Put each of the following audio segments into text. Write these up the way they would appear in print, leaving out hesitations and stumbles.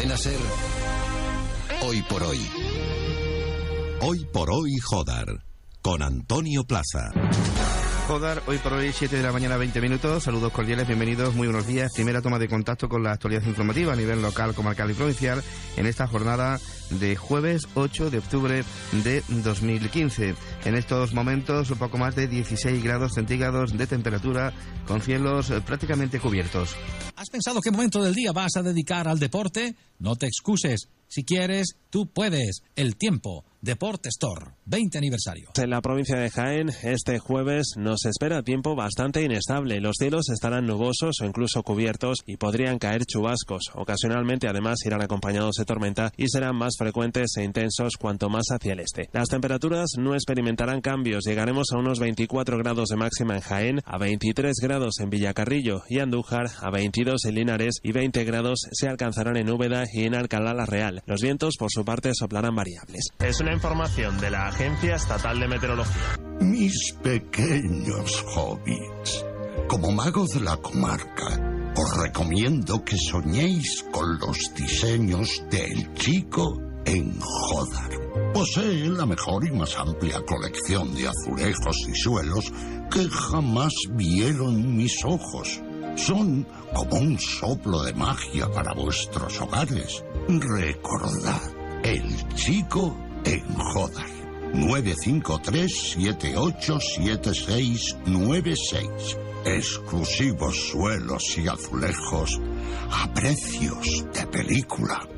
pena ser hoy por hoy. Hoy por hoy, Jodar, con Antonio Plaza. Jodar, hoy por hoy, 7 de la mañana, 20 minutos. Saludos cordiales, bienvenidos, muy buenos días. Primera toma de contacto con la actualidad informativa a nivel local, comarcal y provincial en esta jornada de jueves 8 de octubre de 2015. En estos momentos, un poco más de 16 grados centígrados de temperatura, con cielos prácticamente cubiertos. ¿Has pensado qué momento del día vas a dedicar al deporte? No te excuses. Si quieres, tú puedes. El Tiempo, Deporte Store, 20 aniversario. En la provincia de Jaén, este jueves nos espera tiempo bastante inestable. Los cielos estarán nubosos o incluso cubiertos y podrían caer chubascos. Ocasionalmente, además, irán acompañados de tormenta y serán más frecuentes e intensos cuanto más hacia el este. Las temperaturas no experimentarán cambios. Llegaremos a unos 24 grados de máxima en Jaén, a 23 grados en Villacarrillo y Andújar, a 22 en Linares y 20 grados se alcanzarán en Úbeda y en Alcalá la Real. Los vientos, por su parte, soplarán variables. Es una información de la Agencia Estatal de Meteorología. Mis pequeños hobbits, como mago de la comarca, os recomiendo que soñéis con los diseños del Chico en Jodar. Posee la mejor y más amplia colección de azulejos y suelos que jamás vieron mis ojos. Son como un soplo de magia para vuestros hogares. Recordad, el Chico en Jodar. 953-787696. Exclusivos suelos y azulejos a precios de película.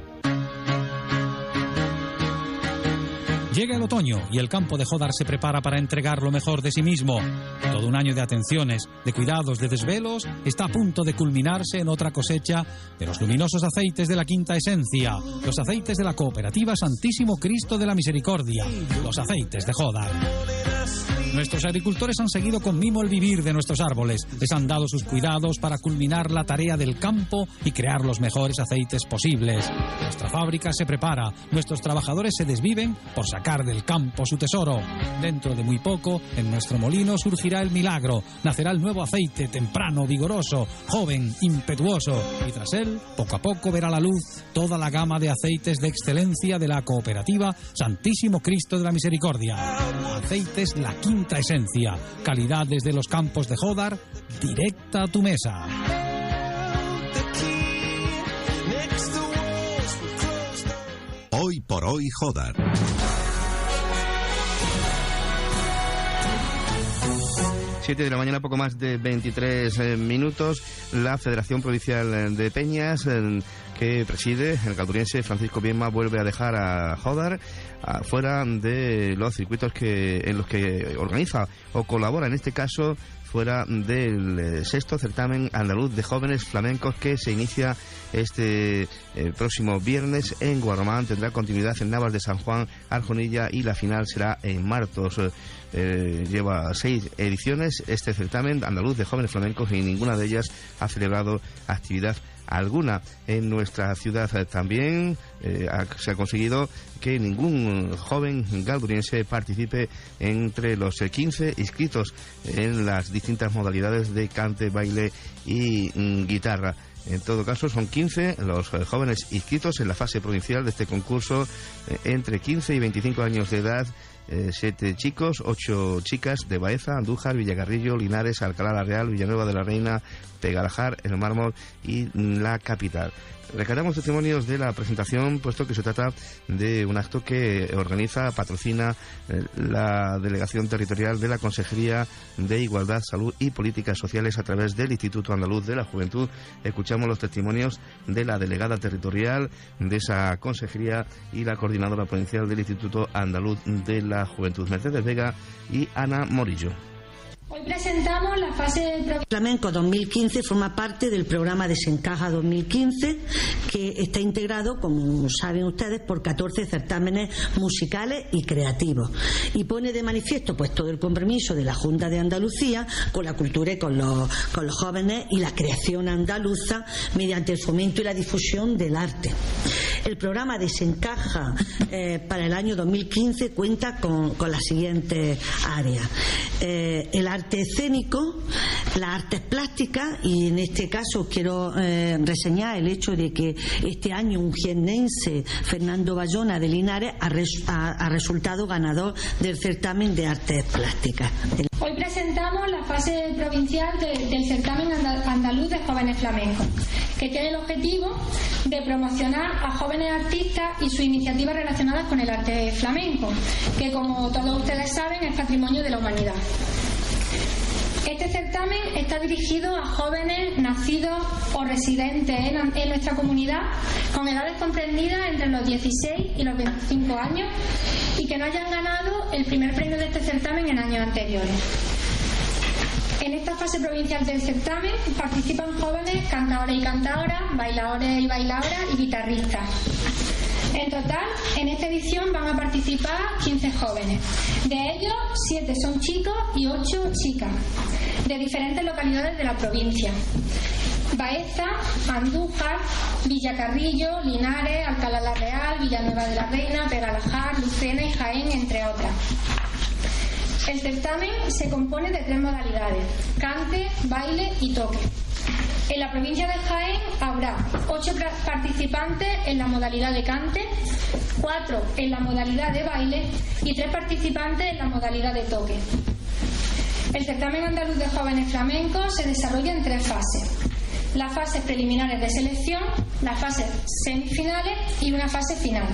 Llega el otoño y el campo de Jodar se prepara para entregar lo mejor de sí mismo. Todo un año de atenciones, de cuidados, de desvelos, está a punto de culminarse en otra cosecha de los luminosos aceites de la Quinta Esencia, los aceites de la Cooperativa Santísimo Cristo de la Misericordia, los aceites de Jodar. Nuestros agricultores han seguido con mimo el vivir de nuestros árboles, les han dado sus cuidados para culminar la tarea del campo y crear los mejores aceites posibles. Nuestra fábrica se prepara, nuestros trabajadores se desviven por sacar del campo su tesoro. Dentro de muy poco, en nuestro molino surgirá el milagro, nacerá el nuevo aceite, temprano, vigoroso, joven, impetuoso, y tras él, poco a poco verá la luz toda la gama de aceites de excelencia de la Cooperativa Santísimo Cristo de la Misericordia. Aceites La Quinta Esencia, calidad desde los campos de Jodar, directa a tu mesa. Hoy por hoy, Jodar. Siete de la mañana, poco más de 23 minutos. La Federación Provincial de Peñas, que preside el calduriense Francisco Viedma, vuelve a dejar a Jodar fuera de los circuitos en los que organiza o colabora, en este caso fuera del sexto certamen andaluz de jóvenes flamencos que se inicia este próximo viernes en Guarromán. Tendrá continuidad en Navas de San Juan, Arjonilla, y la final será en Martos. Lleva 6 ediciones este certamen andaluz de jóvenes flamencos y ninguna de ellas ha celebrado actividad alguna en nuestra ciudad. También se ha conseguido que ningún joven galduriense participe entre los 15 inscritos en las distintas modalidades de cante, baile y guitarra. En todo caso, son 15 los jóvenes inscritos en la fase provincial de este concurso, entre 15 y 25 años de edad. 7 chicos, 8 chicas de Baeza, Andújar, Villacarrillo, Linares, Alcalá la Real, Villanueva de la Reina, Pegalajar, El Mármol y la capital. Rescatamos testimonios de la presentación, puesto que se trata de un acto que patrocina la Delegación Territorial de la Consejería de Igualdad, Salud y Políticas Sociales a través del Instituto Andaluz de la Juventud. Escuchamos los testimonios de la delegada territorial de esa consejería y la coordinadora provincial del Instituto Andaluz de la Juventud, Mercedes Vega y Ana Morillo. Hoy presentamos la fase Flamenco 2015, forma parte del programa Desencaja 2015, que está integrado, como saben ustedes, por 14 certámenes musicales y creativos, y pone de manifiesto pues todo el compromiso de la Junta de Andalucía con la cultura y con los jóvenes y la creación andaluza mediante el fomento y la difusión del arte. El programa Desencaja para el año 2015 cuenta con las siguientes áreas: el arte escénico, las artes plásticas, y en este caso quiero reseñar el hecho de que este año un jiennense, Fernando Bayona de Linares, ha resultado ganador del certamen de artes plásticas. Hoy presentamos la fase provincial del certamen andaluz de jóvenes flamencos, que tiene el objetivo de promocionar a jóvenes artistas y sus iniciativas relacionadas con el arte flamenco, que, como todos ustedes saben, es patrimonio de la humanidad. Este certamen está dirigido a jóvenes nacidos o residentes en nuestra comunidad con edades comprendidas entre los 16 y los 25 años y que no hayan ganado el primer premio de este certamen en años anteriores. En esta fase provincial del certamen participan jóvenes cantadores y cantadoras, bailadores y bailadoras y guitarristas. En total, en esta edición van a participar 15 jóvenes. De ellos, 7 son chicos y 8 chicas, de diferentes localidades de la provincia: Baeza, Andújar, Villacarrillo, Linares, Alcalá la Real, Villanueva de la Reina, Pegalajar, Lucena y Jaén, entre otras. El certamen se compone de 3 modalidades: cante, baile y toque. En la provincia de Jaén habrá 8 participantes en la modalidad de cante, 4 en la modalidad de baile y 3 participantes en la modalidad de toque. El certamen andaluz de jóvenes flamencos se desarrolla en 3 fases: las fases preliminares de selección, las fases semifinales y una fase final.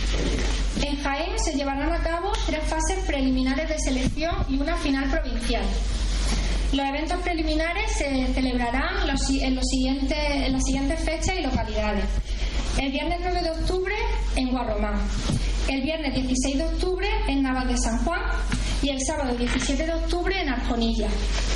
En Jaén se llevarán a cabo 3 fases preliminares de selección y una final provincial. Los eventos preliminares se celebrarán en las siguientes fechas y localidades: el viernes 9 de octubre en Guarromán, el viernes 16 de octubre en Navas de San Juan y el sábado 17 de octubre en Arjonilla.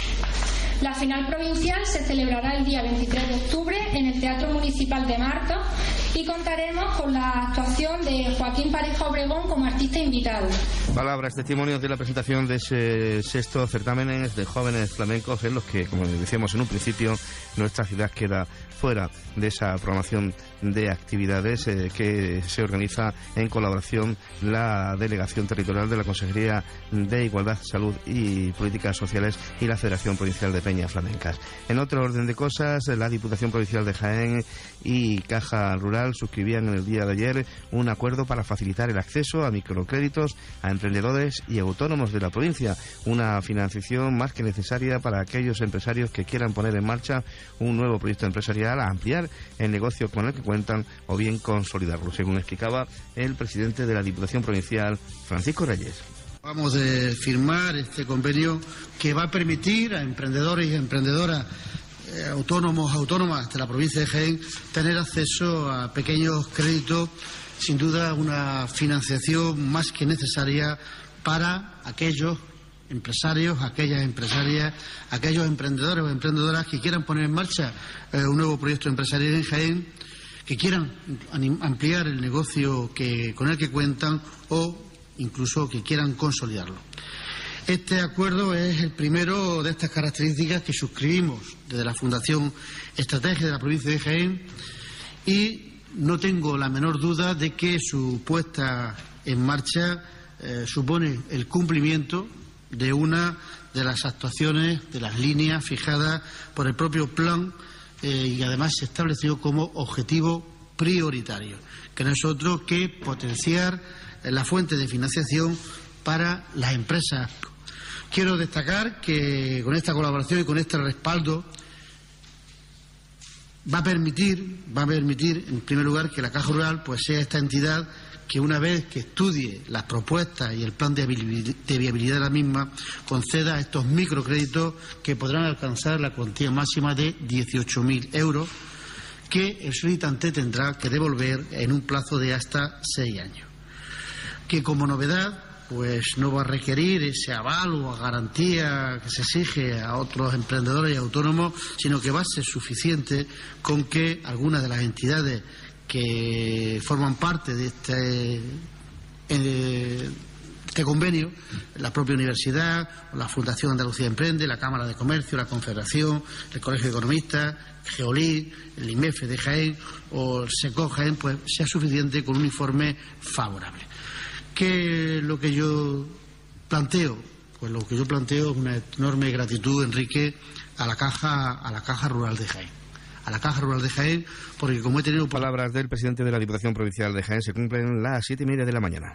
La final provincial se celebrará el día 23 de octubre en el Teatro Municipal de Martos y contaremos con la actuación de Joaquín Pareja Obregón como artista invitado. Palabras, testimonios de la presentación de ese sexto certámenes de jóvenes flamencos, en los que, como decíamos en un principio, nuestra ciudad queda fuera de esa programación de actividades que se organiza en colaboración la Delegación Territorial de la Consejería de Igualdad, Salud y Políticas Sociales y la Federación Provincial de Peñas Flamencas. En otro orden de cosas, la Diputación Provincial de Jaén y Caja Rural suscribían en el día de ayer un acuerdo para facilitar el acceso a microcréditos a emprendedores y autónomos de la provincia, una financiación más que necesaria para aquellos empresarios que quieran poner en marcha un nuevo proyecto empresarial, a ampliar el negocio con el que cuentan o bien consolidarlo, según explicaba el presidente de la Diputación Provincial, Francisco Reyes. Vamos a firmar este convenio que va a permitir a emprendedores y emprendedoras, autónomos, autónomas de la provincia de Jaén, tener acceso a pequeños créditos, sin duda una financiación más que necesaria para aquellos empresarios, aquellas empresarias, aquellos emprendedores o emprendedoras que quieran poner en marcha un nuevo proyecto empresarial en Jaén, que quieran ampliar el negocio con el que cuentan o incluso que quieran consolidarlo. Este acuerdo es el primero de estas características que suscribimos desde la Fundación Estrategia de la provincia de Jaén y no tengo la menor duda de que su puesta en marcha supone el cumplimiento de una de las actuaciones, de las líneas fijadas por el propio plan y además se estableció como objetivo prioritario, que no es otro que potenciar la fuente de financiación para las empresas. Quiero destacar que con esta colaboración y con este respaldo va a permitir en primer lugar que la Caja Rural pues sea esta entidad que una vez que estudie las propuestas y el plan de viabilidad de la misma, conceda estos microcréditos que podrán alcanzar la cuantía máxima de 18.000 euros que el solicitante tendrá que devolver en un plazo de hasta 6 años. Que como novedad pues no va a requerir ese aval o garantía que se exige a otros emprendedores y autónomos, sino que va a ser suficiente con que algunas de las entidades que forman parte de Este convenio, la propia universidad, la Fundación Andalucía Emprende, la Cámara de Comercio, la Confederación, el Colegio de Economistas, Geolí, el IMEF de Jaén o el SECO Jaén, pues sea suficiente con un informe favorable. ¿Qué es lo que yo planteo? Pues lo que yo planteo es una enorme gratitud, Enrique, a la Caja Rural de Jaén. A la Caja Rural de Jaén, porque como he tenido... Palabras del presidente de la Diputación Provincial de Jaén, se cumplen las 7:30 de la mañana.